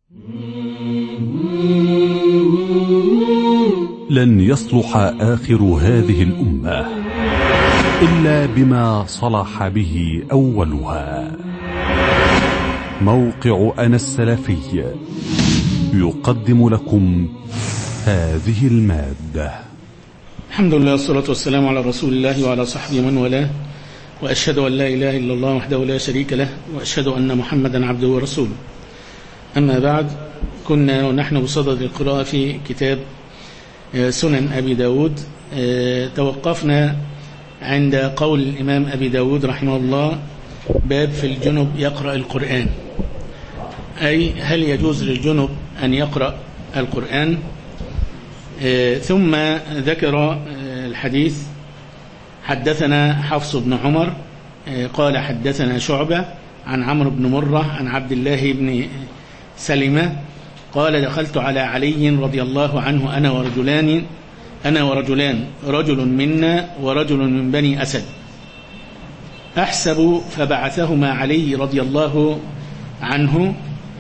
لن يصلح آخر هذه الأمة إلا بما صلح به أولها. موقع أنا السلفي يقدم لكم هذه المادة. الحمد لله والصلاة والسلام على رسول الله وعلى صحبه من والاه، وأشهد أن لا إله إلا الله وحده لا شريك له، وأشهد أن محمدا عبده ورسوله. أما بعد، كنا ونحن بصدد القراءة في كتاب سنن أبي داود. توقفنا عند قول الإمام أبي داود رحمه الله: باب في الجنب يقرأ القرآن، أي هل يجوز للجنب أن يقرأ القرآن؟ ثم ذكر الحديث: حدثنا حفص بن عمر قال حدثنا شعبة عن عمرو بن مرة عن عبد الله بن سلمة قال: دخلت على علي رضي الله عنه أنا ورجلان، رجل منا ورجل من بني أسد، أحسب، فبعثهما علي رضي الله عنه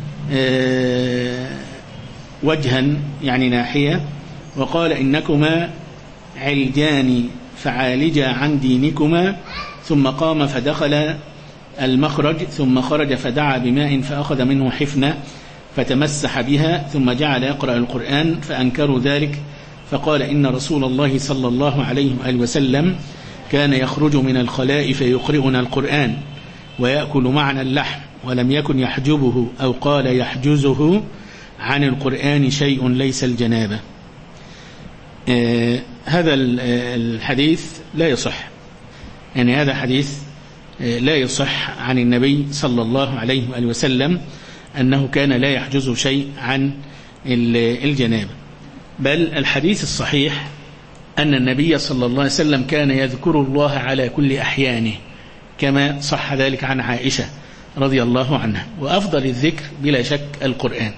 وجها يعني ناحية، وقال: إنكما علجان فعالجا عن دينكما. ثم قام فدخل المخرج، ثم خرج فدعا بماء فأخذ منه حفنة فتمسح بها، ثم جعل يقرأ القرآن، فأنكروا ذلك، فقال: إن رسول الله صلى الله عليه وآله وسلم كان يخرج من الخلاء فيقرئنا القرآن ويأكل معنا اللحم، ولم يكن يحجبه أو قال يحجزه عن القرآن شيء ليس الجنابة. هذا الحديث لا يصح، يعني هذا حديث لا يصح عن النبي صلى الله عليه وآله وسلم أنه كان لا يحجز شيء عن الجنابة، بل الحديث الصحيح أن النبي صلى الله عليه وسلم كان يذكر الله على كل أحيانه، كما صح ذلك عن عائشة رضي الله عنها. وأفضل الذكر بلا شك القرآن.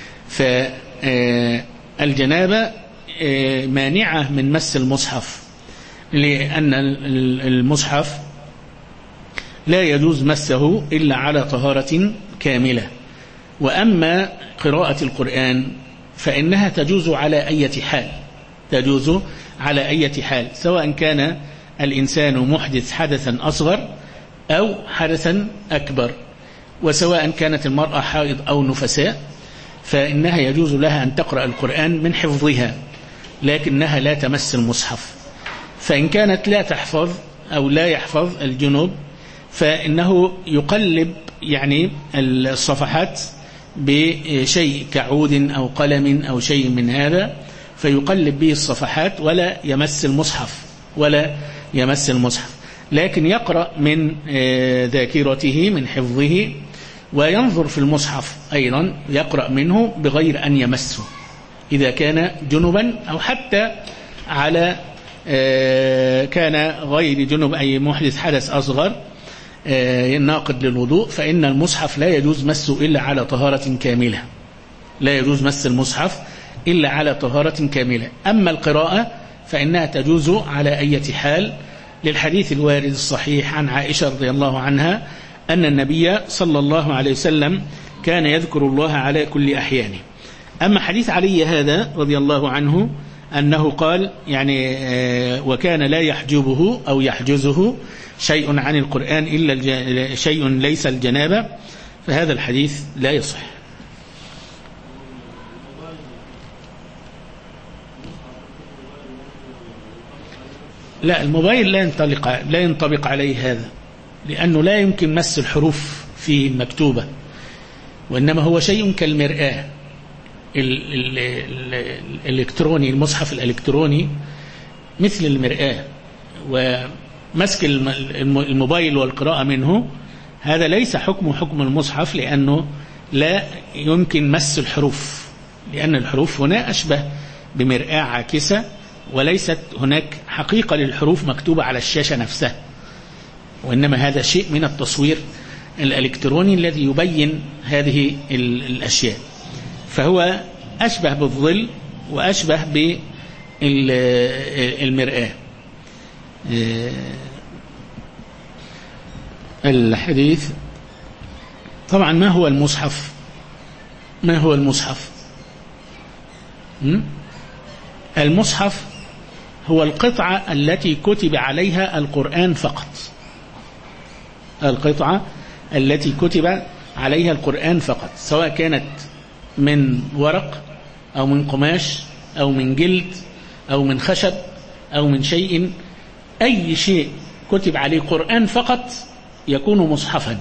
فالجنابة مانعة من مس المصحف، لأن المصحف لا يجوز مسه إلا على طهارة كاملة. وأما قراءة القرآن فإنها تجوز على أي حال، سواء كان الإنسان محدث حدثا أصغر أو حدثا أكبر، وسواء كانت المرأة حائض أو نفساء، فإنها يجوز لها أن تقرأ القرآن من حفظها، لكنها لا تمس المصحف. فإن كانت لا تحفظ أو لا يحفظ الجنوب، فإنه يقلب يعني الصفحات بشيء كعود أو قلم أو شيء من هذا، فيقلب به الصفحات ولا يمس المصحف، لكن يقرأ من ذاكرته من حفظه، وينظر في المصحف أيضا يقرأ منه بغير أن يمسه إذا كان جنبا، أو حتى على كان غير جنب أي محدث حدث أصغر ناقض للوضوء، فإن المصحف لا يجوز مسه إلا على طهارة كاملة، لا يجوز مس المصحف إلا على طهارة كاملة. أما القراءة فإنها تجوز على أي حال، للحديث الوارد الصحيح عن عائشة رضي الله عنها أن النبي صلى الله عليه وسلم كان يذكر الله على كل أحيانه. أما حديث علي هذا رضي الله عنه أنه قال يعني وكان لا يحجبه أو يحجزه شيء عن القرآن إلا شيء ليس الجنابة، فهذا الحديث لا يصح. لا، الموبايل لا ينطبق عليه هذا، لأنه لا يمكن مس الحروف فيه مكتوبة، وإنما هو شيء كالمرآة الإلكتروني، المصحف الإلكتروني مثل المرآة، ومسك الموبايل والقراءة منه هذا ليس حكم المصحف، لأنه لا يمكن مس الحروف، لأن الحروف هنا أشبه بمرآة عاكسة، وليست هناك حقيقة للحروف مكتوبة على الشاشة نفسها، وإنما هذا شيء من التصوير الإلكتروني الذي يبين هذه الأشياء، فهو أشبه بالظل وأشبه بالمرآة. الحديث طبعا ما هو المصحف؟ ما هو المصحف؟ المصحف هو القطعة التي كتب عليها القرآن فقط. القطعة التي كتب عليها القرآن فقط، سواء كانت من ورق أو من قماش أو من جلد أو من خشب أو من شيء، أي شيء كتب عليه قرآن فقط يكون مصحفا،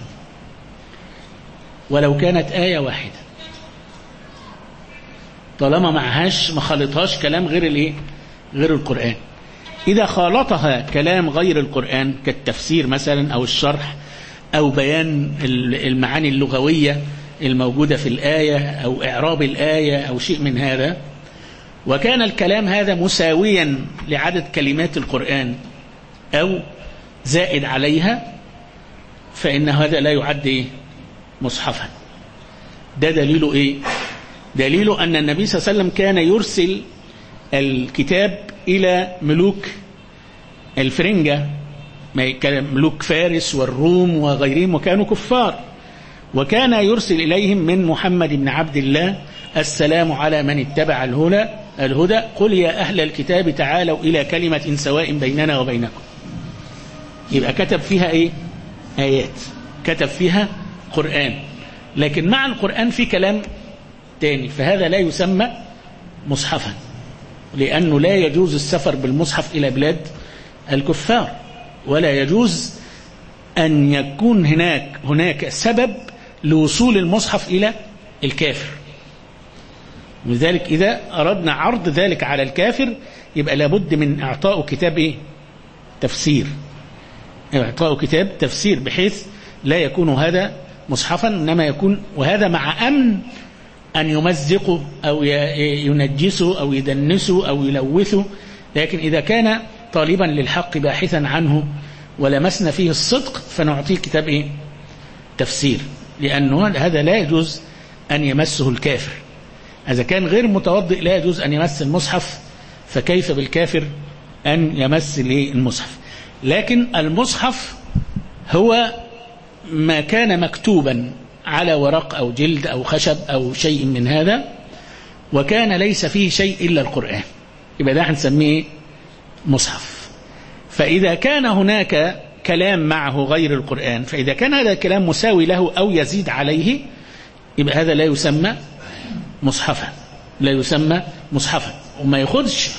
ولو كانت آية واحدة، طالما معهاش ما خلطهاش كلام غير القرآن. إذا خالطها كلام غير القرآن كالتفسير مثلا أو الشرح أو بيان المعاني اللغوية الموجودة في الآية أو إعراب الآية أو شيء من هذا، وكان الكلام هذا مساويا لعدد كلمات القرآن أو زائد عليها، فإن هذا لا يعد مصحفا. ده دليله إيه؟ دليله أن النبي صلى الله عليه وسلم كان يرسل الكتاب إلى ملوك الفرنجة، ملوك فارس والروم وغيرهم، وكانوا كفار، وكان يرسل إليهم من محمد بن عبد الله: السلام على من اتبع الهدى قل يا أهل الكتاب تعالوا إلى كلمة سواء بيننا وبينكم. يبقى كتب فيها إيه؟ آيات، كتب فيها قرآن، لكن مع القرآن في كلام تاني، فهذا لا يسمى مصحفا، لأنه لا يجوز السفر بالمصحف إلى بلاد الكفار، ولا يجوز أن يكون هناك سبب لوصول المصحف إلى الكافر. ولذلك إذا أردنا عرض ذلك على الكافر يبقى لابد من إعطاء كتاب إيه؟ تفسير، إعطاء كتاب تفسير، بحيث لا يكون هذا مصحفا، إنما يكون، وهذا مع أمن أن يمزقوا أو ينجسوا أو يدنسوا أو يلوثوا. لكن إذا كان طالبا للحق باحثا عنه ولمسنا فيه الصدق فنعطيه كتاب إيه؟ تفسير، لأنه هذا لا يجوز أن يمسه الكافر. إذا كان غير متوضئ لا يجوز أن يمس المصحف، فكيف بالكافر أن يمس المصحف؟ لكن المصحف هو ما كان مكتوبا على ورق أو جلد أو خشب أو شيء من هذا، وكان ليس فيه شيء إلا القرآن، يبقى ده هنسميه مصحف. فإذا كان هناك كلام معه غير القرآن، فإذا كان هذا الكلام مساوي له أو يزيد عليه، يبقى هذا لا يسمى مصحفا، لا يسمى مصحفا، وما ياخدش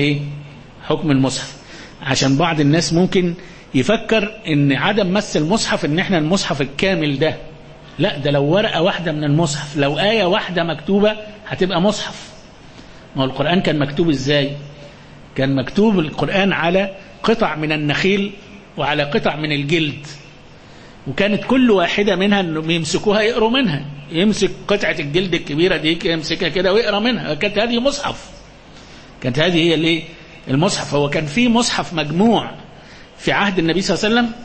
حكم المصحف. عشان بعض الناس ممكن يفكر ان عدم مس المصحف ان احنا المصحف الكامل ده، لا، ده لو ورقة واحدة من المصحف، لو آية واحدة مكتوبة هتبقى مصحف. ما هو القرآن كان مكتوب ازاي؟ كان مكتوب القرآن على قطع من النخيل وعلى قطع من الجلد، وكانت كل واحدة منها انهم يمسكوها يقروا منها، يمسك قطعة الجلد الكبيرة دي يمسكها كده ويقرا منها، كانت هذه مصحف، كانت هذه هي المصحف. هو كان في مصحف مجموع في عهد النبي صلى الله عليه وسلم؟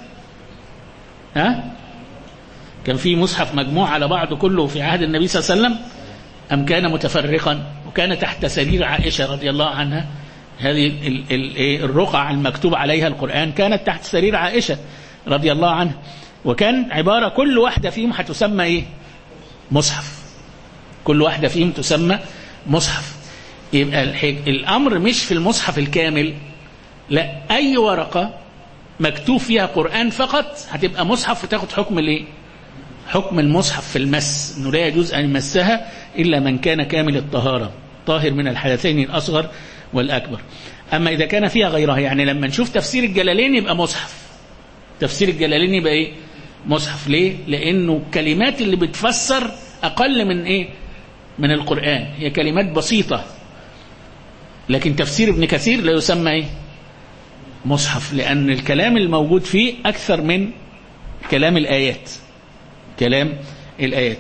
كان في مصحف مجموع على بعضه كله في عهد النبي صلى الله عليه وسلم، أم كان متفرقا؟ وكان تحت سرير عائشة رضي الله عنها، هذه الرقع المكتوب عليها القرآن كانت تحت سرير عائشة رضي الله عنها، وكان عبارة كل واحدة فيهم هتسمى إيه؟ مصحف، كل واحدة فيهم تسمى مصحف. يبقى الأمر مش في المصحف الكامل، لا، أي ورقة مكتوب فيها قرآن فقط هتبقى مصحف وتاخد حكم المصحف في المس، إنه لا يجوز أن يمسها إلا من كان كامل الطهارة، طاهر من الحدثين الأصغر والأكبر. أما إذا كان فيها غيرها، يعني لما نشوف تفسير الجلالين يبقى مصحف، تفسير الجلالين يبقى إيه؟ مصحف. ليه؟ لأنه الكلمات اللي بتفسر أقل من القرآن، هي كلمات بسيطة. لكن تفسير ابن كثير لا يسمى إيه؟ مصحف، لأن الكلام الموجود فيه أكثر من كلام الآيات، كلام الآيات.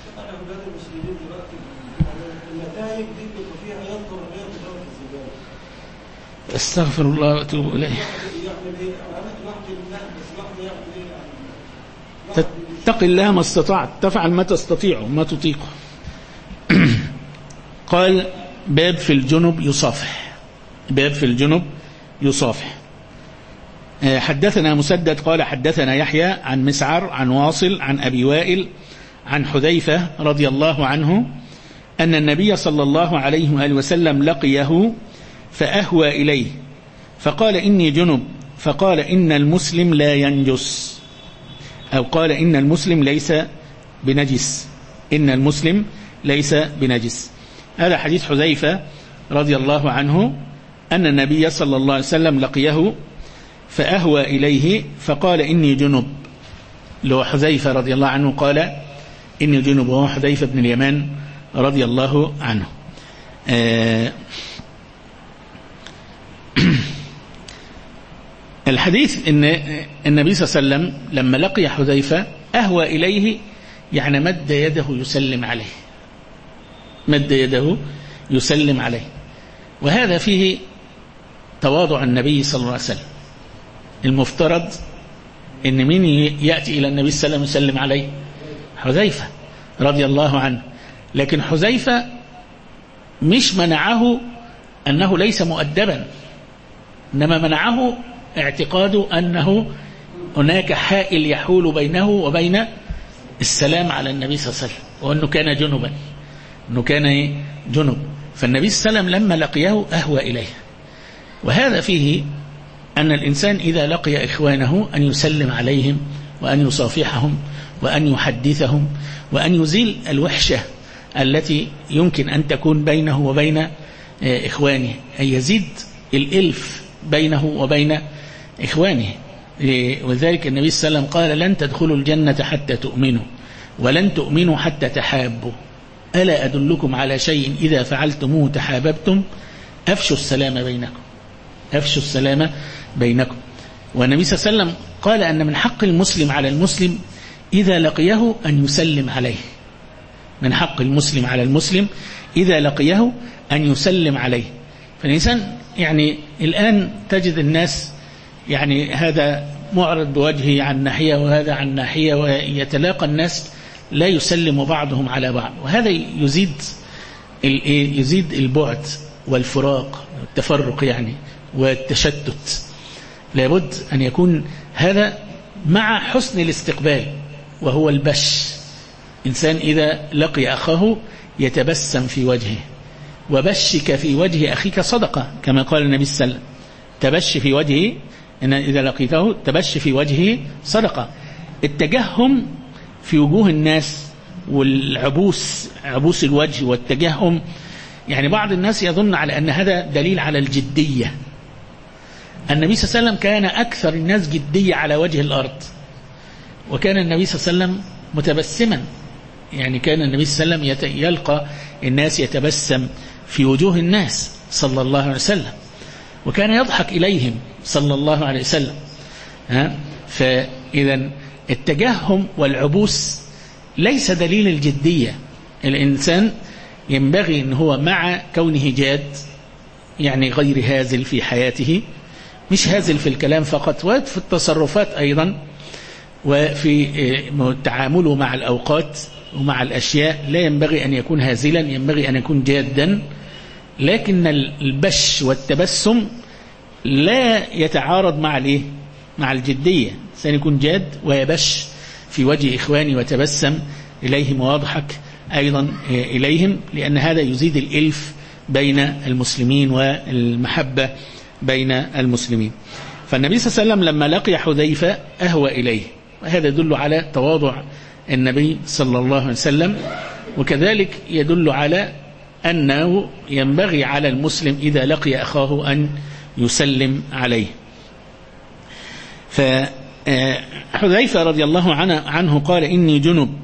استغفر الله واتوب إليه. تتق الله ما استطعت، تفعل ما تستطيع ما تطيقه. قال: باب في الجنب يصافح، باب في الجنب يصافح. حدثنا مسدد قال حدثنا يحيى عن مسعر عن واصل عن أبي وائل عن حذيفة رضي الله عنه أن النبي صلى الله عليه وآله وسلم لقيه فأهوى إليه فقال إني جنب، فقال إن المسلم لا ينجس، أو قال إن المسلم ليس بنجس، إن المسلم ليس بنجس. هذا حديث حذيفة رضي الله عنه أن النبي صلى الله عليه وسلم لقيه فأهوى إليه فقال إني جنب، لو حذيفة رضي الله عنه قال إني جنب، وهو حذيفة بن اليمان رضي الله عنه. الحديث إن النبي صلى الله عليه وسلم لما لقي حذيفة أهوى إليه، يعني مد يده يسلم عليه، مد يده يسلم عليه، وهذا فيه تواضع النبي صلى الله عليه وسلم. المفترض إن مين يأتي إلى النبي صلى الله عليه وسلم يسلم عليه؟ حذيفة رضي الله عنه. لكن حذيفة مش منعه أنه ليس مؤدبا، إنما منعه اعتقاده أنه هناك حائل يحول بينه وبين السلام على النبي صلى الله عليه وسلم، وأنه كان جنبا، أنه كان جنب. فالنبي صلى الله عليه وسلم لما لقيه أهوى إليه. وهذا فيه أن الإنسان إذا لقي إخوانه أن يسلم عليهم وأن يصافحهم وأن يحدثهم وأن يزيل الوحشة التي يمكن أن تكون بينه وبين إخوانه، أن يزيد الإلف بينه وبين إخوانه. وذلك النبي صلى الله عليه وسلم قال لن تدخلوا الجنة حتى تؤمنوا ولن تؤمنوا حتى تحابوا، ألا أدلكم على شيء إذا فعلتموه تحاببتم؟ أفشوا السلام بينكم، أفشوا السلام بينكم. والنبي صلى الله عليه وسلم قال أن من حق المسلم على المسلم إذا لقيه أن يسلم عليه، من حق المسلم على المسلم إذا لقيه أن يسلم عليه. فالإنسان يعني الآن تجد الناس يعني هذا معرض بوجهه عن ناحية وهذا عن ناحية، ويتلاقى الناس لا يسلم بعضهم على بعض، وهذا يزيد البعد والفراق والتفرق يعني والتشتت. لابد أن يكون هذا مع حسن الاستقبال، وهو البش. إنسان إذا لقي أخاه يتبسم في وجهه، وبشك في وجه أخيك صدقة كما قال النبي صلى الله عليه وسلم، تبش في وجهه، إن إذا لقيته تبش في وجهه صدقة. التجهم في وجوه الناس والعبوس، عبوس الوجه والتجهم، يعني بعض الناس يظن على أن هذا دليل على الجدية. النبي صلى الله عليه وسلم كان أكثر الناس جدية على وجه الأرض، وكان النبي صلى الله عليه وسلم متبسما، يعني كان النبي صلى الله عليه وسلم يلقى الناس يتبسم في وجوه الناس صلى الله عليه وسلم، وكان يضحك إليهم صلى الله عليه وسلم. فإذا التجهم والعبوس ليس دليل الجدية. الإنسان ينبغي أن هو مع كونه جاد، يعني غير هازل في حياته، مش هازل في الكلام فقط، وفي التصرفات أيضا، وفي تعامله مع الأوقات ومع الأشياء لا ينبغي أن يكون هازلا، ينبغي أن يكون جادا. لكن البش والتبسم لا يتعارض مع الجدية. سيكون جاد ويبش في وجه إخواني وتبسم إليهم ويضحك أيضا إليهم، لأن هذا يزيد الإلف بين المسلمين والمحبة بين المسلمين. فالنبي صلى الله عليه وسلم لما لقي حذيفة أهوى إليه، وهذا يدل على تواضع النبي صلى الله عليه وسلم، وكذلك يدل على أنه ينبغي على المسلم إذا لقي أخاه أن يسلم عليه. فحذيفة رضي الله عنه قال إني جنب.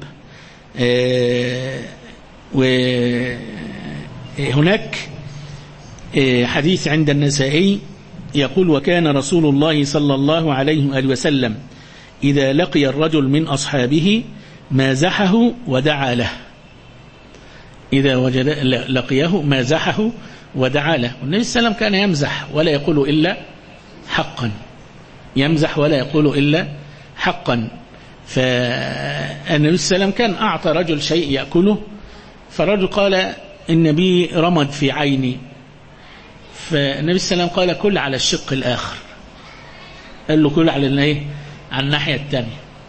وهناك حديث عند النسائي يقول وكان رسول الله صلى الله عليه وآله وسلم إذا لقي الرجل من أصحابه مازحه ودعا له، إذا وجد لقيه مازحه ودعا له. والنبي صلى الله عليه وسلم كان يمزح ولا يقول إلا حقا، يمزح ولا يقول إلا حقا. فالنبي صلى الله عليه وسلم كان أعطى رجل شيء يأكله، فالرجل قال النبي رمد في عيني، فالنبي صلى الله عليه وسلم قال كل على الشق الآخر، قال له كل على الناحية الثانية.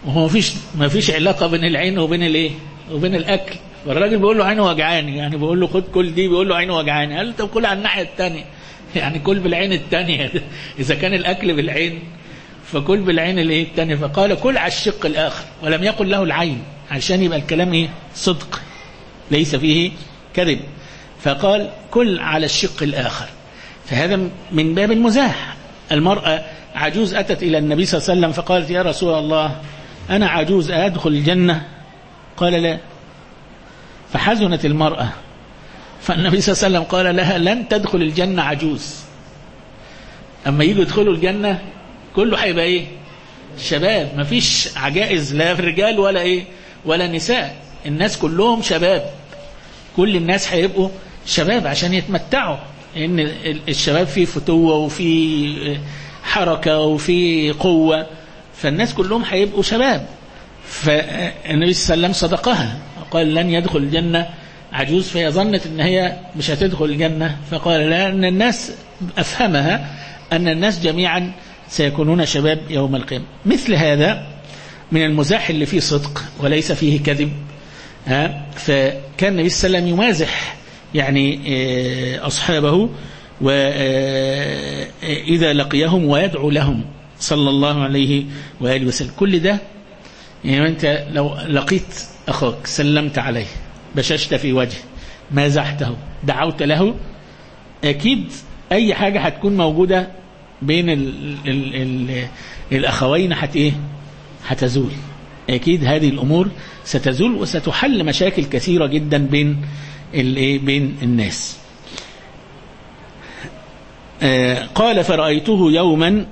وهو ما فيش علاقة بين العين وبين الايه وبين الاكل. والراجل بيقول له عينه وجعاني، يعني بيقول له خد كل دي، بيقول له عينه وجعاني. قال له طب كل على الناحية التانية، يعني كل بالعين التانية. اذا كان الاكل بالعين فكل بالعين الايه التانية. فقال كل على الشق الاخر، ولم يقل له العين عشان يبقى الكلام ايه صدق ليس فيه كذب. فقال كل على الشق الاخر. فهذا من باب المزاح. المرأة عجوز أتت إلى النبي صلى الله عليه وسلم فقالت يا رسول الله أنا عجوز أدخل الجنة؟ قال لا. فحزنت المرأة، فالنبي صلى الله عليه وسلم قال لها لن تدخل الجنة عجوز. أما يجوا يدخلوا الجنة كله هيبقى إيه شباب، ما فيش عجائز لا في رجال ولا إيه ولا نساء، الناس كلهم شباب، كل الناس هيبقوا شباب عشان يتمتعوا، إن الشباب فيه فتوة وفيه حركة وفيه قوة، فالناس كلهم هيبقوا شباب. فالنبي صلى الله عليه وسلم صدقها قال لن يدخل الجنة عجوز، فهي ظنت ان هي مش هتدخل الجنة، فقال لا، ان الناس افهمها ان الناس جميعا سيكونون شباب يوم القيامة. مثل هذا من المزاح اللي فيه صدق وليس فيه كذب. فكان النبي صلى الله عليه وسلم يمازح يعني أصحابه وإذا لقيهم ويدعو لهم صلى الله عليه وآله وسلم. كل ده يعني أنت لو لقيت أخاك سلمت عليه، بششت في وجهه، مازحته، دعوت له، أكيد أي حاجة هتكون موجودة بين الأخوين هتزول. أكيد هذه الأمور ستزول وستحل مشاكل كثيرة جدا بين الناس. قال فرأيته يوما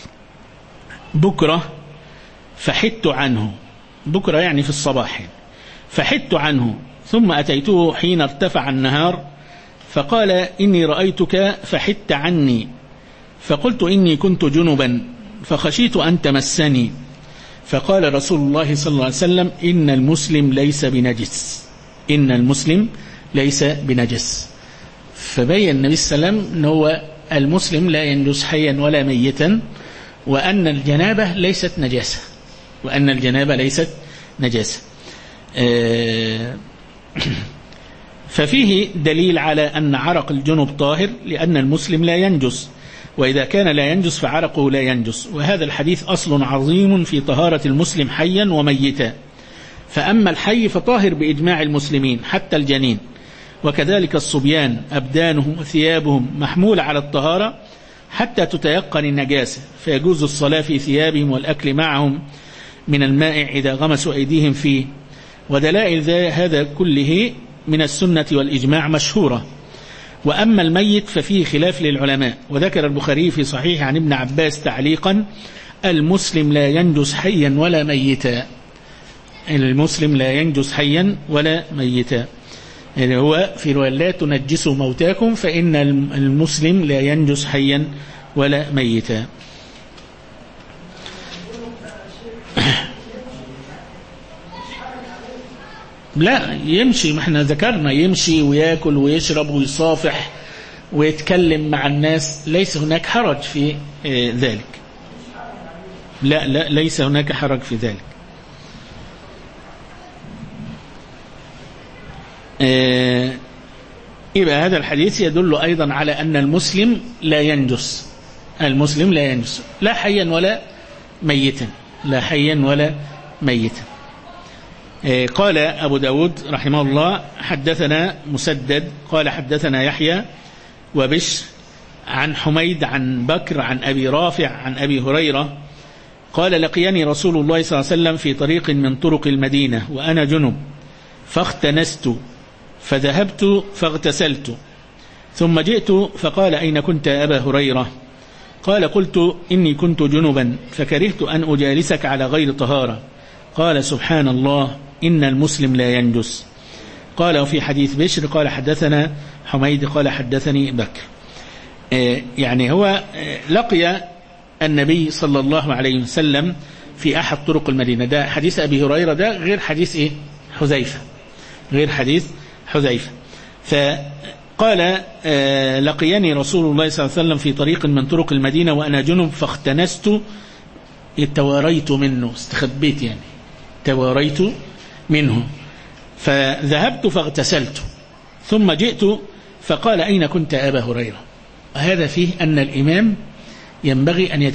بكرة فحدت عنه، بكرة يعني في الصباح، فحدت عنه ثم أتيته حين ارتفع النهار فقال إني رأيتك فحدت عني، فقلت إني كنت جنبا فخشيت أن تمسني، فقال رسول الله صلى الله عليه وسلم إن المسلم ليس بنجس، إن المسلم ليس بنجس. فبين النبي صلى الله عليه وسلم أنه المسلم لا ينجس حيا ولا ميتا، وأن الجنابة ليست نجاسة، وأن الجنابة ليست نجاسة. ففيه دليل على أن عرق الجنب طاهر، لأن المسلم لا ينجس، وإذا كان لا ينجس فعرقه لا ينجس. وهذا الحديث أصل عظيم في طهارة المسلم حيا وميتا. فأما الحي فطاهر بإجماع المسلمين حتى الجنين، وكذلك الصبيان أبدانهم وثيابهم محمولة على الطهارة حتى تتيقن النجاسة، فيجوز الصلاة في ثيابهم والأكل معهم من الماء إذا غمسوا أيديهم فيه. ودلائل هذا كله من السنة والإجماع مشهورة. وأما الميت ففيه خلاف للعلماء. وذكر البخاري في صحيح عن ابن عباس تعليقا المسلم لا ينجس حيا ولا ميتا، المسلم لا ينجس حيا ولا ميتا، يعني هو في رواية لا تنجسوا موتاكم، فإن المسلم لا ينجس حيا ولا ميتا. لا يمشي، ما احنا ذكرنا يمشي ويأكل ويشرب ويصافح ويتكلم مع الناس، ليس هناك حرج في ذلك. لا ليس هناك حرج في ذلك. يبقى هذا الحديث يدل أيضا على أن المسلم لا ينجس، المسلم لا ينجس لا حيا ولا ميتا، لا حيا ولا ميتا. قال أبو داود رحمه الله حدثنا مسدد قال حدثنا يحيى وبشر عن حميد عن بكر عن أبي رافع عن أبي هريرة قال لقيني رسول الله صلى الله عليه وسلم في طريق من طرق المدينة وأنا جنب فاختنست فذهبت فاغتسلت ثم جئت فقال أين كنت يا أبا هريرة؟ قال قلت إني كنت جنبا فكرهت أن أجالسك على غير طهارة. قال سبحان الله إن المسلم لا ينجس. قال وفي حديث بشر قال حدثنا حميد قال حدثني بكر. يعني هو لقي النبي صلى الله عليه وسلم في أحد طرق المدينة. ده حديث أبي هريرة، ده غير حديث حذيفة، غير حديث حذيفة. فقال لقيني رسول الله صلى الله عليه وسلم في طريق من طرق المدينة وأنا جنب فاختنست تواريت منه، استخبيت يعني، تواريت منه. فذهبت فاغتسلت ثم جئت فقال أين كنت أبا هريرة؟ هذا فيه أن الإمام ينبغي أن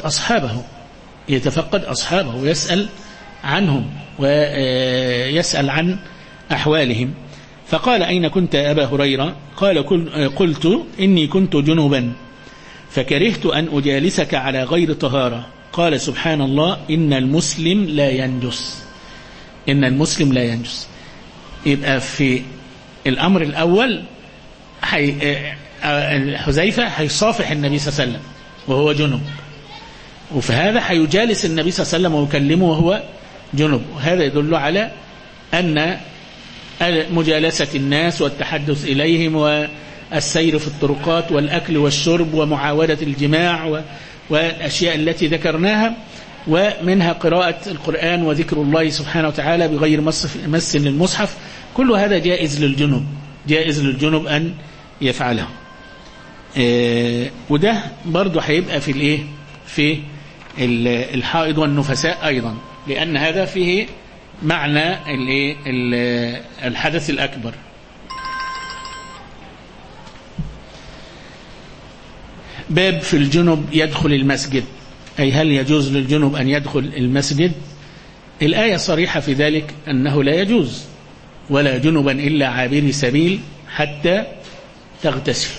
يتفقد أصحابه ويسأل عنهم ويسأل عن أحوالهم. فقال أين كنت أبا هريرة؟ قال قلت إني كنت جنبا فكرهت أن أجالسك على غير طهارة. قال سبحان الله إن المسلم لا ينجس. يبقى في الأمر الأول حذيفة هيصافح النبي صلى الله عليه وسلم وهو جنب، وفي هذا هيجالس النبي صلى الله عليه وسلم ويكلمه وهو جنب. وهذا يدل على أن مجالسة الناس والتحدث إليهم والسير في الطرقات والأكل والشرب ومعاودة الجماع والأشياء التي ذكرناها، ومنها قراءة القرآن وذكر الله سبحانه وتعالى بغير مس للمصحف، كل هذا جائز للجنب أن يفعله. وده برضو هيبقى في الحائض والنفساء أيضا، لأن هذا فيه معنى الحدث الأكبر. باب في الجنب يدخل المسجد، أي هل يجوز للجنب أن يدخل المسجد؟ الآية صريحة في ذلك أنه لا يجوز، ولا جنبا إلا عابر سبيل حتى تغتسل.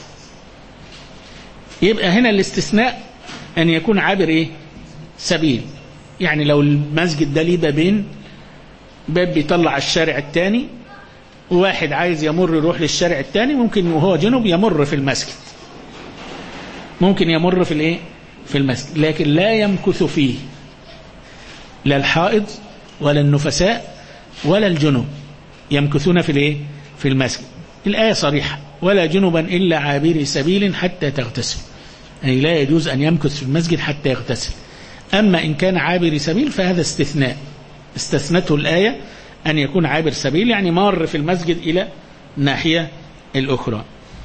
يبقى هنا الاستثناء أن يكون عابر سبيل، يعني لو المسجد ده ليه بابين، باب بيطلع الشارع الثاني، وواحد عايز يروح للشارع الثاني، ممكن وهو جنب يمر في المسجد، في المسجد، لكن لا يمكث فيه لا الحائض ولا النفساء ولا الجنب يمكثون في المسجد. الآية صريحة ولا جنبا إلا عابر سبيل حتى تغتسل، أي لا يجوز أن يمكث في المسجد حتى يغتسل. أما إن كان عابر سبيل فهذا استثناء، استثنته الآية أن يكون عابر سبيل، يعني مار في المسجد إلى الناحية الأخرى.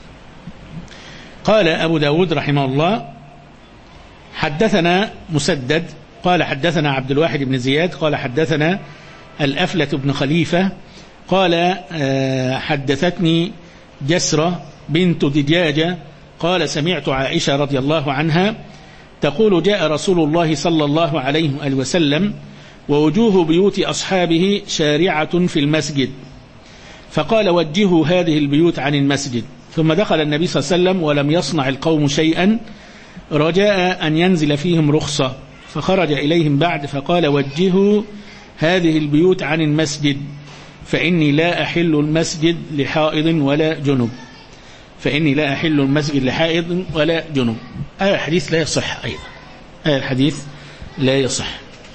قال أبو داود رحمه الله حدثنا مسدد قال حدثنا عبد الواحد بن زياد قال حدثنا الأفلة بن خليفة قال حدثتني جسرة بنت دجاجة قال سمعت عائشة رضي الله عنها تقول جاء رسول الله صلى الله عليه وسلم ووجوه بيوت أصحابه شارعة في المسجد، فقال وجهوا هذه البيوت عن المسجد. ثم دخل النبي صلى الله عليه وسلم ولم يصنع القوم شيئا رجاء أن ينزل فيهم رخصة، فخرج إليهم بعد فقال وجهوا هذه البيوت عن المسجد فإني لا أحل المسجد لحائض ولا جنب، الحديث لا يصح أيضا، الحديث لا يصح،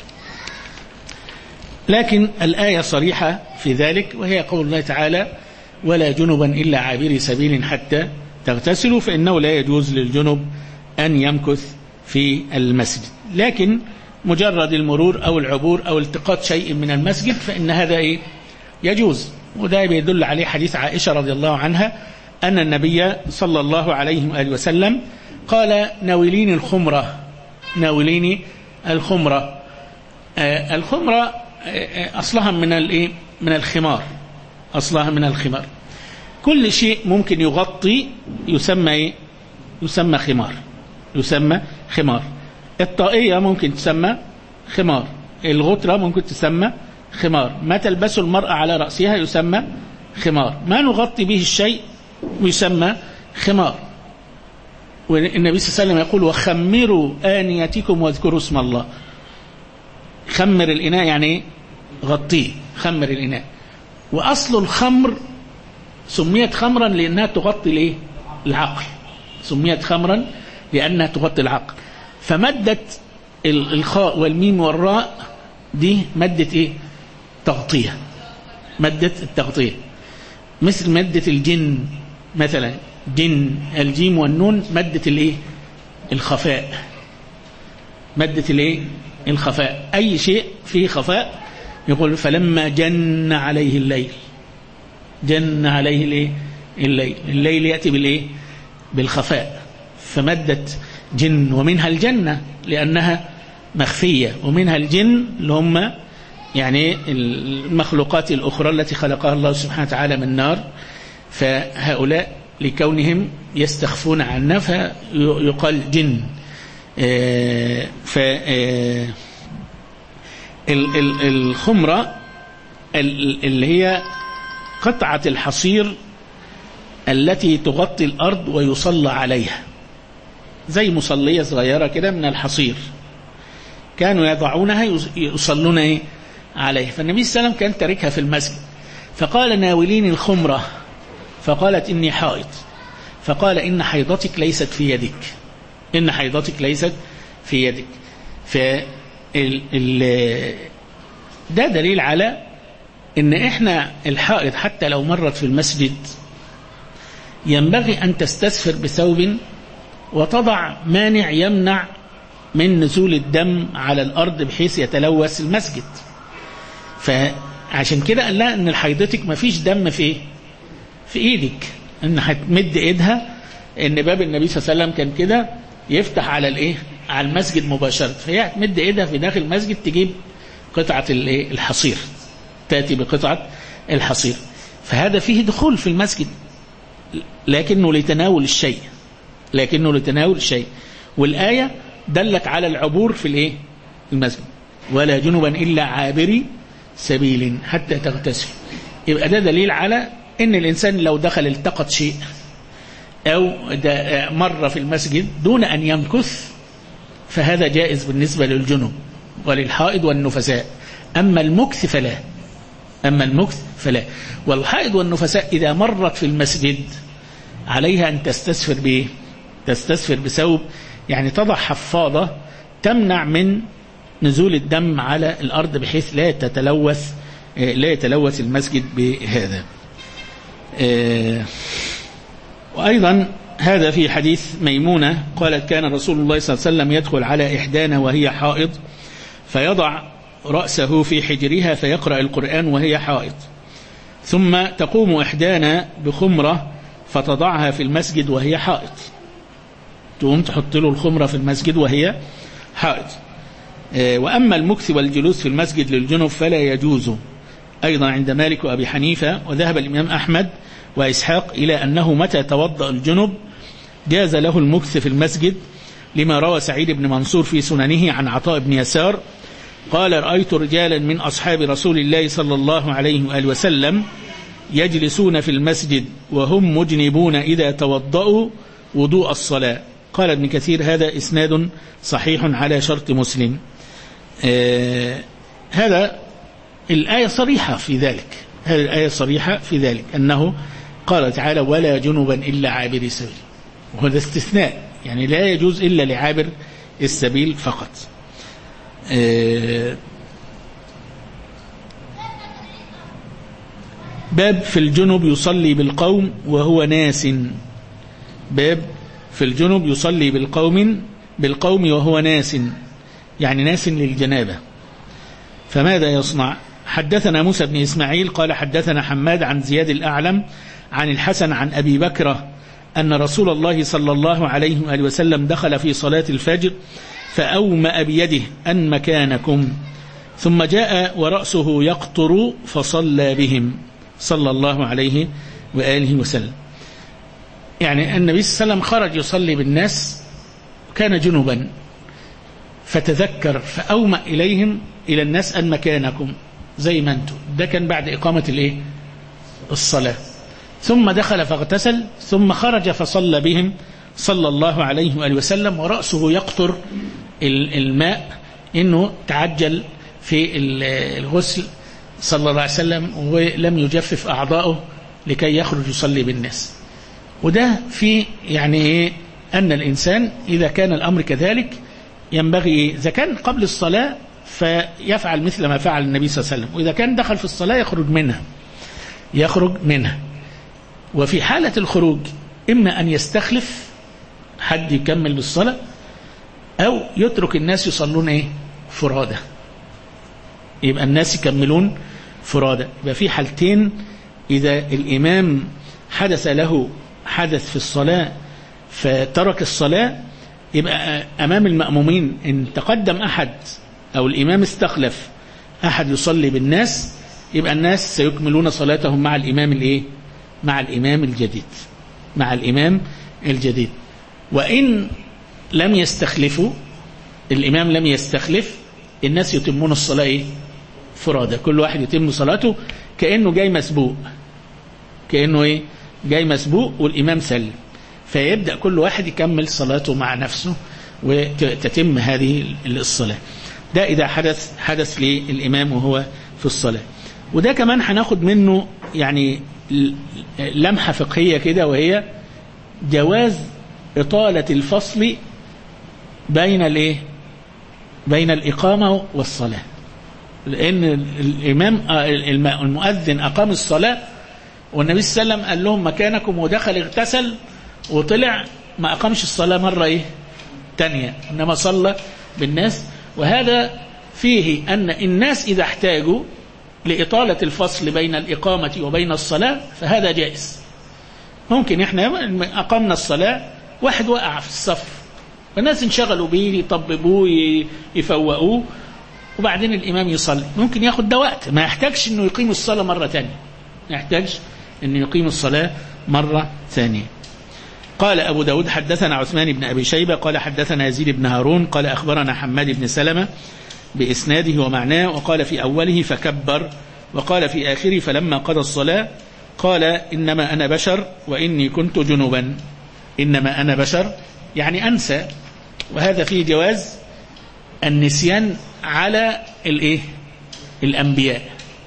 لكن الآية صريحة في ذلك، وهي قول الله تعالى ولا جنبا إلا عابر سبيل حتى تغتسلوا، فإنه لا يجوز للجنب أن يمكث في المسجد، لكن مجرد المرور أو العبور أو التقاط شيء من المسجد فإن هذا يجوز. وده بيدل عليه حديث عائشة رضي الله عنها أن النبي صلى الله عليه وآله وسلم قال ناوليني الخمرة. الخمرة أصلها من الخمار، كل شيء ممكن يغطي يسمى خمار. الطاقية ممكن تسمى خمار، الغترة ممكن تسمى خمار، ما تلبس المرأة على رأسها يسمى خمار، ما نغطي به الشيء يسمى خمار. والنبي صلى الله عليه وسلم يقول وخمروا آنيتكم واذكروا اسم الله. خمر الإناء يعني غطيه، خمر الإناء. وأصل الخمر سميت خمرا لأنها تغطي العقل، فمادة الخاء والميم والراء دي مادة تغطية، مادة التغطية، مثل مادة الجن مثلا، جن الجيم والنون مادة الخفاء، الخفاء، أي شيء فيه خفاء يقول فلما جن عليه الليل يأتي بالخفاء، فمادة جن. ومنها الجنة لأنها مخفية، ومنها الجن اللي هم يعني المخلوقات الأخرى التي خلقها الله سبحانه وتعالى من نار، فهؤلاء لكونهم يستخفون عنا فيقال جن. الخمرة اللي هي قطعة الحصير التي تغطي الأرض ويصلى عليها، زي مصلية صغيرة كده من الحصير، كانوا يضعونها يصلون عليه. فالنبي صلى الله عليه وسلم كان تركها في المسجد، فقال ناوليني الخمرة، فقالت إني حائض، فقال إن حيضتك ليست في يدك، إن حيضتك ليست في يدك. ده دليل على إن إحنا الحائض حتى لو مرت في المسجد ينبغي أن تستسفر بثوب وتضع مانع يمنع من نزول الدم على الأرض بحيث يتلوث المسجد. فعشان كده قال لها إن حيضتك ما فيش دم في إيدك، إن هتمد إيدها، إن باب النبي صلى الله عليه وسلم كان كده يفتح على على المسجد مباشرة، فهي هتمد إيدها في داخل المسجد تجيب قطعة الحصير، تأتي بقطعة الحصير، فهذا فيه دخول في المسجد لكنه لتناول الشيء، والآية دلت على العبور في المسجد، ولا جنبا إلا عابري سبيل حتى تغتسل. يبقى ده دليل على إن الإنسان لو دخل التقط شيء أو مر في المسجد دون أن يمكث فهذا جائز بالنسبة للجنب وللحائض والنفساء. أما المكث فلا. والحائض والنفساء إذا مرت في المسجد عليها أن تستسفر بثوب، يعني تضع حفاضة تمنع من نزول الدم على الأرض بحيث لا يتلوث المسجد بهذا. وأيضا هذا في حديث ميمونة قالت كان رسول الله صلى الله عليه وسلم يدخل على إحدانا وهي حائض فيضع رأسه في حجرها فيقرأ القرآن وهي حائض، ثم تقوم إحدانا بخمرة فتضعها في المسجد وهي حائض، تقوم تحط له الخمرة في المسجد وهي حائض. وأما المكث والجلوس في المسجد للجنب فلا يجوز أيضا عند مالك وأبي حنيفة، وذهب الإمام أحمد وإسحاق إلى أنه متى توضأ الجنب جاز له المكث في المسجد، لما روى سعيد بن منصور في سننه عن عطاء بن يسار قال رأيت رجالا من أصحاب رسول الله صلى الله عليه وآله وسلم يجلسون في المسجد وهم مجنبون إذا توضأوا وضوء الصلاة. قال ابن كثير هذا إسناد صحيح على شرط مسلم. هذا الآية صريحة في ذلك، هذه الآية صريحة في ذلك أنه قال تعالى ولا جنبا إلا عابر سبيل، وهذا استثناء، يعني لا يجوز إلا لعابر السبيل فقط. باب في الجنب يصلي بالقوم وهو ناس، باب في الجنب يصلي بالقوم وهو ناس، يعني ناس للجنابة، فماذا يصنع؟ حدثنا موسى بن إسماعيل قال حدثنا حماد عن زياد الأعلم عن الحسن عن أبي بكرة أن رسول الله صلى الله عليه وآله وسلم دخل في صلاة الفجر فأومأ بيده أن مكانكم، ثم جاء ورأسه يقطر فصلى بهم صلى الله عليه وآله وسلم. يعني النبي صلى الله عليه وسلم خرج يصلي بالناس كان جنبا فتذكر فأومأ إليهم إلى الناس أن مكانكم زي ما أنتم، ده كان بعد إقامة الصلاة، ثم دخل فاغتسل ثم خرج فصلى بهم صلى الله عليه وآله وسلم ورأسه يقطر الماء، إنه تعجل في الغسل صلى الله عليه وسلم ولم يجفف أعضاؤه لكي يخرج يصلي بالناس. وده في يعني أن الإنسان إذا كان الأمر كذلك ينبغي إذا كان قبل الصلاة فيفعل مثل ما فعل النبي صلى الله عليه وسلم، وإذا كان دخل في الصلاة يخرج منها. وفي حالة الخروج إما أن يستخلف حد يكمل بالصلاة أو يترك الناس يصلون فرادة، يبقى الناس يكملون فرادة. يبقى في حالتين، إذا الإمام حدث له حدث في الصلاة فترك الصلاة يبقى أمام المأمومين إن تقدم أحد أو الإمام استخلف أحد يصلي بالناس، يبقى الناس سيكملون صلاتهم مع الإمام الإيه؟ مع الإمام الجديد، مع الإمام الجديد. وإن لم يستخلفوا، الإمام لم يستخلف، الناس يتمون الصلاة إيه؟ فرادى، كل واحد يتم صلاته كأنه جاي مسبوق، كأنه إيه؟ جاي مسبوق والإمام سلم، فيبدأ كل واحد يكمل صلاته مع نفسه وتتم هذه الصلاة. ده إذا حدث للإمام وهو في الصلاة. وده كمان هناخد منه يعني لمحة فقهية كده، وهي جواز إطالة الفصل بين الإيه؟ بين الإقامة والصلاة. لأن الإمام المؤذن أقام الصلاة والنبي صلى الله عليه وسلم قال لهم مكانكم، ودخل اغتسل وطلع، ما أقامش الصلاة مرة إيه؟ تانية، إنما صلى بالناس. وهذا فيه أن الناس إذا احتاجوا لإطالة الفصل بين الإقامة وبين الصلاة فهذا جائز. ممكن إحنا أقمنا الصلاة، واحد وقع في الصف، فالناس انشغلوا به يطببوه يفوقوه، وبعدين الإمام يصلي، ممكن ياخد ده وقت، ما يحتاجش إنه يقيم الصلاة مرة تانية، ما يحتاجش إنه يقيم الصلاة مرة ثانية. قال أبو داود حدثنا عثمان بن أبي شيبة قال حدثنا يزيد بن هارون قال أخبرنا حماد بن سلمة بإسناده ومعناه، وقال في أوله فكبر، وقال في آخره فلما قضى الصلاة قال إنما أنا بشر وإني كنت جنوبا. إنما أنا بشر يعني أنسى، وهذا فيه جواز النسيان على الإيه؟ الأنبياء،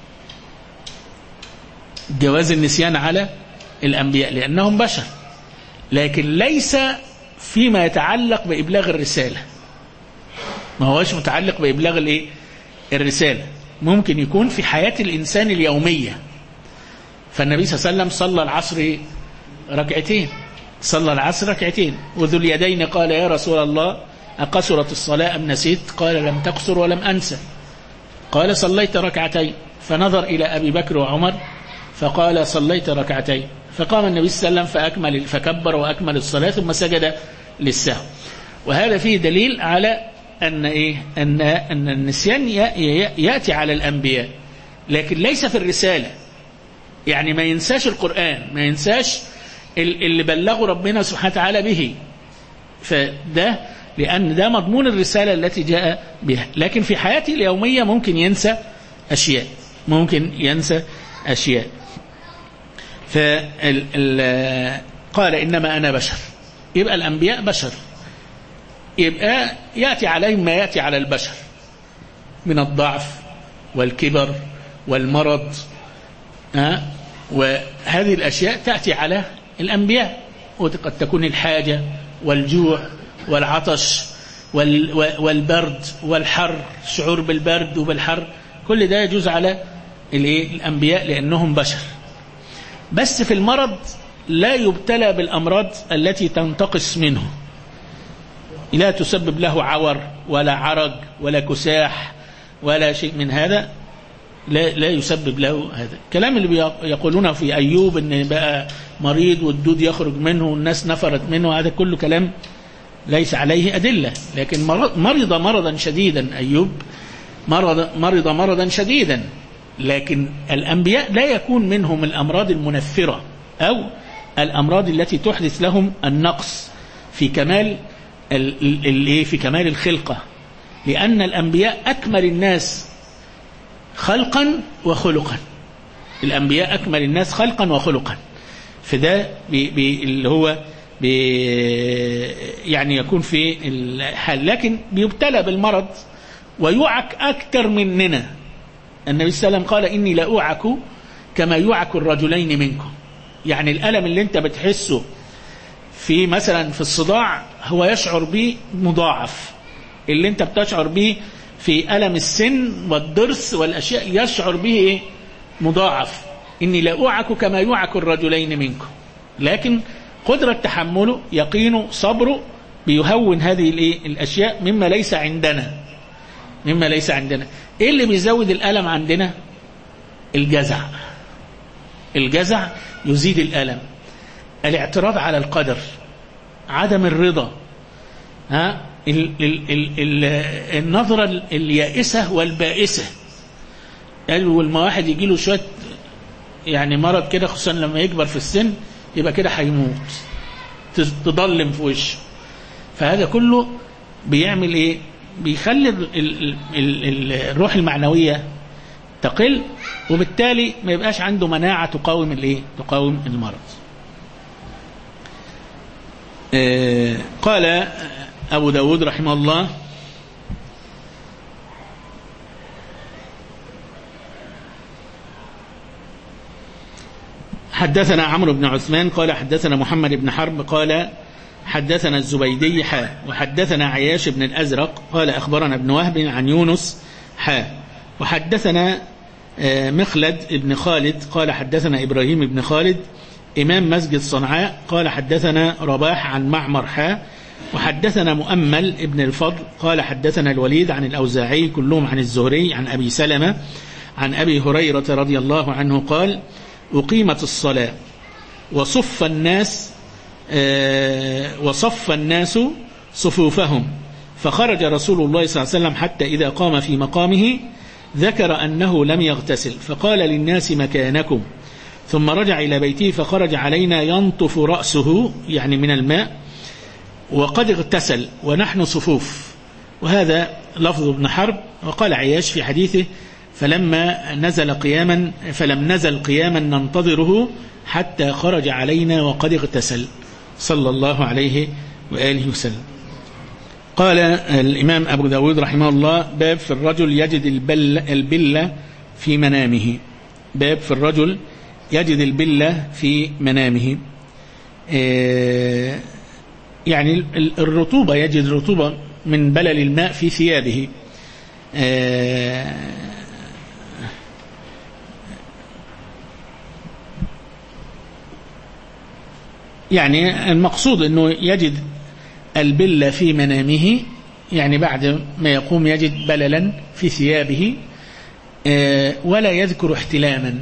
جواز النسيان على الأنبياء لأنهم بشر، لكن ليس فيما يتعلق بإبلاغ الرسالة، ما هوش متعلق بإبلاغ الإيه؟ الرسالة. ممكن يكون في حياة الإنسان اليومية، فالنبي صلى الله عليه وسلم صلى العصر ركعتين، صلى العصر ركعتين، وذو اليدين قال يا رسول الله أقصرت الصلاة أم نسيت؟ قال لم تقصر ولم أنسى. قال صليت ركعتين، فنظر إلى أبي بكر وعمر فقال صليت ركعتين، فقام النبي صلى الله عليه وسلم فكبر وأكمل الصلاة ثم سجد للسهو. وهذا فيه دليل على أن إيه؟ أن النسيان يأتي على الأنبياء، لكن ليس في الرسالة. يعني ما ينساش القرآن، ما ينساش اللي بلغه ربنا سبحانه وتعالى به، فده لأن ده مضمون الرسالة التي جاء بها. لكن في حياته اليومية ممكن ينسى أشياء، ممكن ينسى أشياء. قال إنما أنا بشر، يبقى الأنبياء بشر، يبقى يأتي عليهم ما يأتي على البشر من الضعف والكبر والمرض، وهذه الأشياء تأتي على الأنبياء، وقد تكون الحاجة والجوع والعطش والبرد والحر، شعور بالبرد وبالحر، كل ده يجوز على الأنبياء لأنهم بشر. بس في المرض لا يبتلى بالأمراض التي تنتقص منه، لا تسبب له عور ولا عرج ولا كساح ولا شيء من هذا، لا يسبب له هذا. الكلام اللي يقولونه في أيوب إن بقى مريض والدود يخرج منه والناس نفرت منه، هذا كله كلام ليس عليه أدلة. لكن مرض مرضا شديدا، أيوب مرض مرضا شديدا، لكن الأنبياء لا يكون منهم الأمراض المنفرة أو الأمراض التي تحدث لهم النقص في كمال في كمال الخلقة، لأن الأنبياء أكمل الناس خلقا وخلقا، الأنبياء أكمل الناس خلقا وخلقا، فده اللي هو يعني يكون في الحال. لكن بيبتلى بالمرض ويوعك أكثر مننا. النبي صلى الله عليه وسلم قال إني لا أوعك كما يوعك الرجلين منكم، يعني الألم اللي انت بتحسه في مثلا في الصداع هو يشعر به مضاعف، اللي انت بتشعر به في ألم السن والضرس والأشياء يشعر به إيه؟ مضاعف. إني لا أوعك كما يوعك الرجلين منكم، لكن قدرة تحمله يقينه صبره بيهون هذه الأشياء مما ليس عندنا، مما ليس عندنا. إيه اللي بيزود الألم عندنا؟ الجزع، الجزع يزيد الألم، الاعتراض على القدر، عدم الرضا، النظرة اليائسة والبائسة. أول ما واحد يجي له شوية يعني مرض كده، خصوصا لما يكبر في السن، يبقى كده هيموت، تضلم في وشه. فهذا كله بيعمل ايه؟ بيخلي الروح المعنوية تقل، وبالتالي ما يبقاش عنده مناعة تقاوم الايه؟ تقاوم المرض. قال أبو داود رحمه الله: حدثنا عمرو بن عثمان قال حدثنا محمد بن حرب قال حدثنا الزبيدي وحدثنا عياش بن الأزرق قال أخبرنا ابن وهب عن يونس وحدثنا مخلد بن خالد قال حدثنا إبراهيم بن خالد إمام مسجد صنعاء قال حدثنا رباح عن معمر وحدثنا مؤمل ابن الفضل قال حدثنا الوليد عن الأوزاعي كلهم عن الزهري عن أبي سلمة عن أبي هريرة رضي الله عنه قال: أقيمت الصلاة وصف الناس صفوفهم، فخرج رسول الله صلى الله عليه وسلم حتى إذا قام في مقامه ذكر أنه لم يغتسل، فقال للناس: مكانكم. ثم رجع إلى بيته فخرج علينا ينطف رأسه يعني من الماء وقد اغتسل ونحن صفوف. وهذا لفظ ابن حرب. وقال عياش في حديثه: فلم نزل قياما ننتظره حتى خرج علينا وقد اغتسل صلى الله عليه وآله وسلم. قال الإمام أبو داود رحمه الله: باب في الرجل يجد البلة في منامه. باب في الرجل يجد البلة في منامه، يعني الرطوبة، يجد الرطوبة من بلل الماء في ثيابه. يعني المقصود أنه يجد البلة في منامه، يعني بعد ما يقوم يجد بللا في ثيابه، ولا يذكر احتلاما،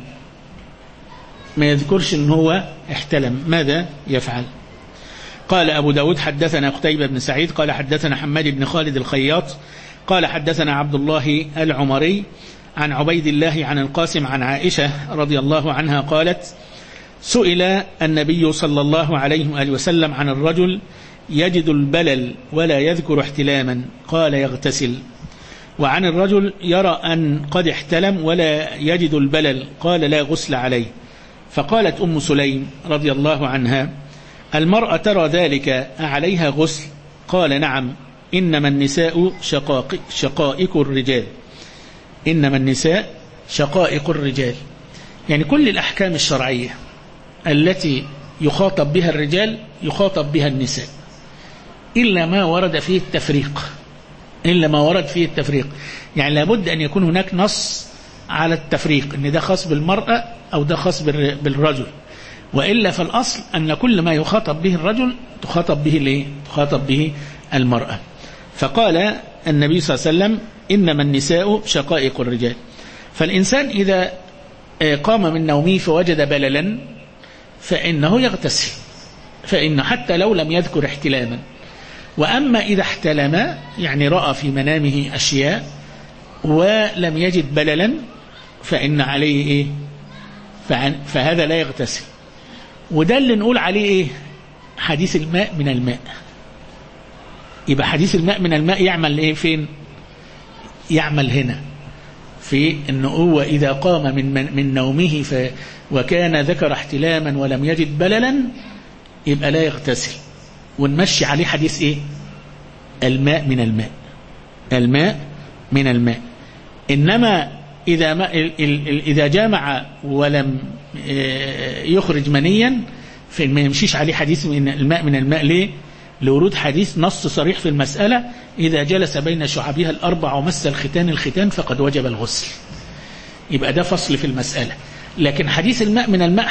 ما يذكرش أنه هو احتلم. ماذا يفعل؟ قال أبو داود: حدثنا قتيبة بن سعيد قال حدثنا حماد بن خالد الخياط قال حدثنا عبد الله العمري عن عبيد الله عن القاسم عن عائشة رضي الله عنها قالت: سئل النبي صلى الله عليه وآله وسلم عن الرجل يجد البلل ولا يذكر احتلاما، قال: يغتسل. وعن الرجل يرى أن قد احتلم ولا يجد البلل، قال: لا غسل عليه. فقالت أم سليم رضي الله عنها: المرأة ترى ذلك أعليها غسل؟ قال: نعم، إنما النساء شقائق الرجال. إنما النساء شقائق الرجال، يعني كل الأحكام الشرعية التي يخاطب بها الرجال يخاطب بها النساء، إلا ما ورد فيه التفريق. إلا ما ورد فيه التفريق، يعني لابد أن يكون هناك نص على التفريق، أن ده خاص بالمرأة أو ده خاص بالرجل، وإلا فالأصل أن كل ما يخاطب به الرجل تخاطب به المرأة. فقال النبي صلى الله عليه وسلم: إنما النساء شقائق الرجال. فالإنسان إذا قام من نومه فوجد بللا فإنه يغتسل، فإنه حتى لو لم يذكر احتلاما. وأما إذا احتلم، يعني رأى في منامه أشياء ولم يجد بللا، فإن عليه إيه؟ فهذا لا يغتسل. وده اللي نقول عليه إيه؟ حديث الماء من الماء. يبقى حديث الماء من الماء يعمل إيه؟ فين؟ يعمل هنا في أنه هو إذا قام من نومه وكان ذكر احتلاما ولم يجد بللا، يبقى لا يغتسل، ونمشي عليه حديث إيه؟ الماء من الماء. الماء من الماء. إنما إذا جامع ولم يخرج منيا فإن ما يمشيش عليه حديث من الماء من الماء. ليه؟ لورود حديث نص صريح في المسألة: إذا جلس بين شعبها الأربع ومس الختان فقد وجب الغسل. يبقى ده فصل في المسألة. لكن حديث الماء من الماء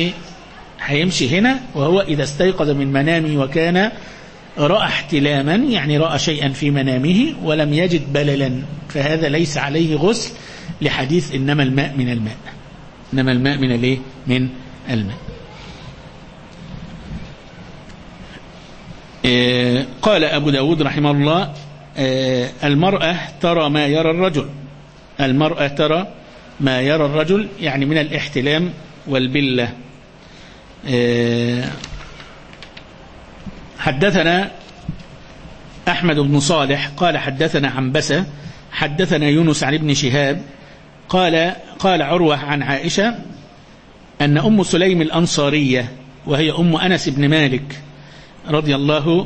هيمشي هنا، وهو إذا استيقظ من منامه وكان رأى احتلاما، يعني رأى شيئا في منامه ولم يجد بللا، فهذا ليس عليه غسل لحديث إنما الماء من الماء. إنما الماء من الايه؟ من الماء. قال أبو داود رحمه الله المرأة ترى ما يرى الرجل. المرأة ترى ما يرى الرجل يعني من الاحتلام والبلة. حدثنا أحمد بن صالح قال حدثنا عنبسة حدثنا يونس عن ابن شهاب قال عروة عن عائشة أن أم سليم الأنصارية وهي أم أنس بن مالك رضي الله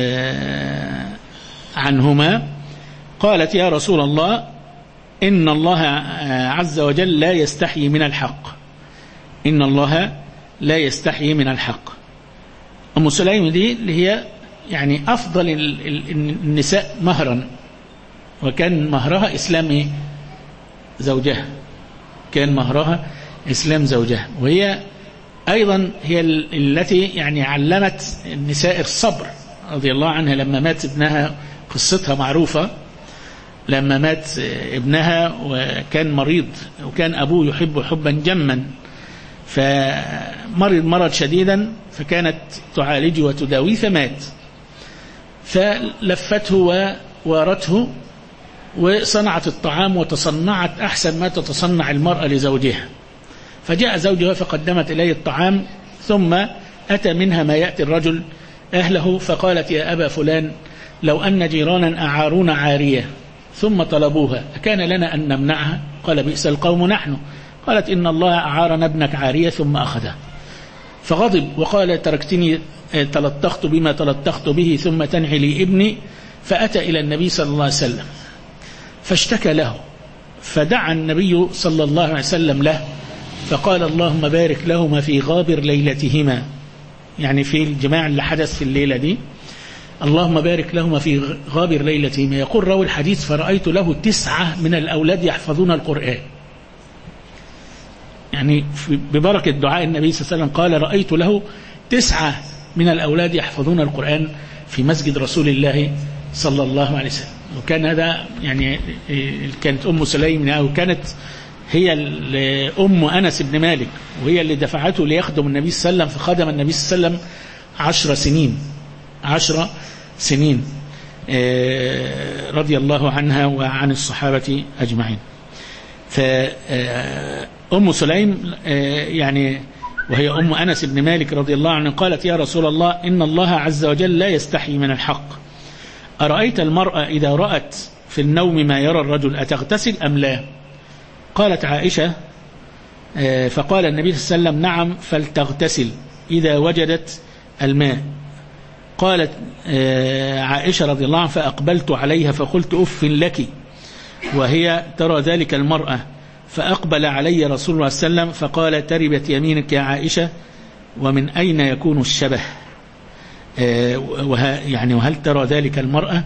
عنهما قالت يا رسول الله إن الله عز وجل لا يستحيي من الحق. إن الله لا يستحيي من الحق. أم سليم دي اللي هي يعني أفضل النساء مهرا، وكان مهرها إسلام زوجها، كان مهرها إسلام زوجها، وهي أيضا هي التي يعني علمت النساء الصبر رضي الله عنها. لما مات ابنها قصتها معروفة، لما مات ابنها وكان مريض وكان أبوه يحب حبا جما، فمرض مرض شديدا فكانت تعالجه وتداويه فمات، فلفته ووارته وصنعت الطعام وتصنعت أحسن ما تتصنع المرأة لزوجها. فجاء زوجها فقدمت إليه الطعام، ثم أتى منها ما يأتي الرجل أهله، فقالت يا أبا فلان لو أن جيرانا أعارونا عارية ثم طلبوها أكان لنا أن نمنعها؟ قال بئس القوم نحن. قالت إن الله أعارنا ابنك عارية ثم أخذها. فغضب وقال تركتني تلطخت بما تلطخت به ثم تنحي لي ابني. فأتى إلى النبي صلى الله عليه وسلم فاشتكى له، فدعا النبي صلى الله عليه وسلم له فقال اللهم بارك لهما في غابر ليلتهما، يعني في الجماع اللي حدث في الليلة دي، اللهم بارك لهما في غابر ليلتهما. يقول راوي الحديث فرأيت له 9 من الأولاد يحفظون القرآن، يعني ببركة دعاء النبي صلى الله عليه وسلم قال رأيت له 9 من الأولاد يحفظون القرآن في مسجد رسول الله صلى الله عليه وسلم. وكان هذا يعني كانت أم سليم وكانت هي أم أنس بن مالك، وهي اللي دفعته ليخدم النبي صلى الله عليه وسلم، فخدم النبي صلى الله عليه وسلم 10 سنين رضي الله عنها وعن الصحابة أجمعين. فأم سليم يعني وهي أم أنس بن مالك رضي الله عنه قالت يا رسول الله إن الله عز وجل لا يستحي من الحق، أرأيت المرأة إذا رأت في النوم ما يرى الرجل أتغتسل أم لا؟ قالت عائشة فقال النبي صلى الله عليه وسلم نعم فلتغتسل إذا وجدت الماء. قالت عائشة رضي الله عنها فأقبلت عليها فقلت أف لك وهي ترى ذلك المرأة، فأقبل علي رسول الله صلى الله عليه وسلم فقال تربت يمينك يا عائشة ومن أين يكون الشبه؟ يعني وهل ترى ذلك المرأة؟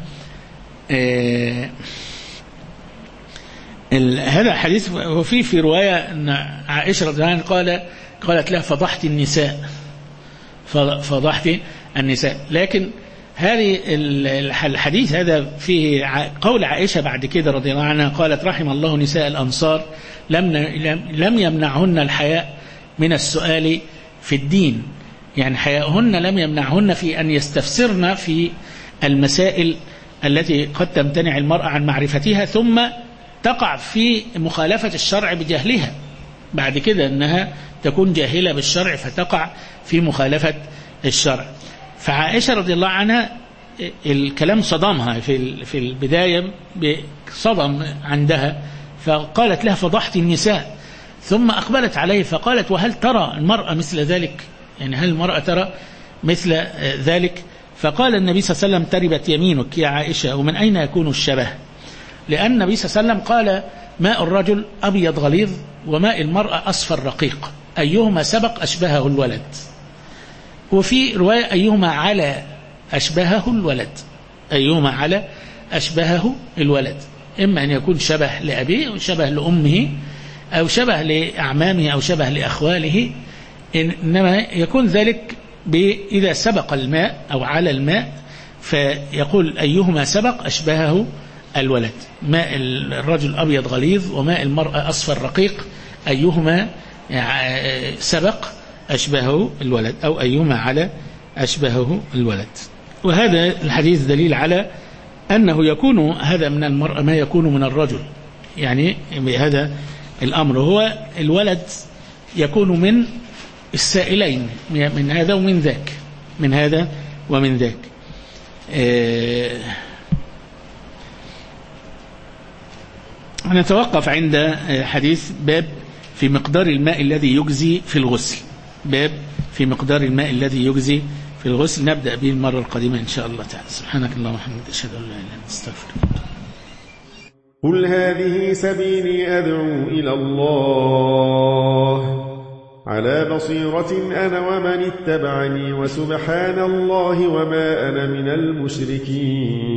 هذا حديث وفي في رواية أن عائشة رضي الله عنها قالت لها فضحت النساء، فضحت النساء. لكن هذه الحديث هذا فيه قول عائشة بعد كده رضي الله عنها قالت رحم الله نساء الأنصار لم يمنعهن الحياء من السؤال في الدين، يعني حياءهن لم يمنعهن في أن يستفسرن في المسائل التي قد تمتنع المرأة عن معرفتها ثم تقع في مخالفة الشرع بجهلها، بعد كده أنها تكون جاهلة بالشرع فتقع في مخالفة الشرع. فعائشة رضي الله عنها الكلام صدمها في البداية صدم عندها، فقالت لها فضحت النساء، ثم أقبلت عليه فقالت وهل ترى المرأة مثل ذلك؟ يعني هل المرأة ترى مثل ذلك؟ فقال النبي صلى الله عليه وسلم تربت يمينك يا عائشة ومن أين يكون الشبه؟ لأن النبي صلى الله عليه وسلم قال ماء الرجل أبيض غليظ وماء المرأة أصفر رقيق أيهما سبق أشبهه الولد. وفي رواية أيهما على أشبهه الولد، أيهما على أشبهه الولد، إما أن يكون شبه لأبيه أو شبه لأمه أو شبه لأعمامه أو شبه لأخواله، إنما يكون ذلك إذا سبق الماء أو على الماء فيقول أيهما سبق أشبهه الولد، ماء الرجل أبيض غليظ وماء المرأة أصفر رقيق أيهما سبق أشبهه الولد أو أيهما على أشبهه الولد. وهذا الحديث دليل على أنه يكون هذا من المرأة ما يكون من الرجل، يعني بهذا الأمر هو الولد يكون من السائلين، من هذا ومن ذاك، من هذا ومن ذاك. نتوقف عند حديث باب في مقدار الماء الذي يجزي في الغسل، باب في مقدار الماء الذي يجزي في الغسل، نبدأ به المرة القادمة إن شاء الله تعالى. سبحانك اللهم وبحمدك أشهد أن لا إله إلا أنت أستغفرك. قل هذه سبيلي أدعو إلى الله على بصيرة أنا ومن اتبعني، وسبحان الله وما أنا من المشركين.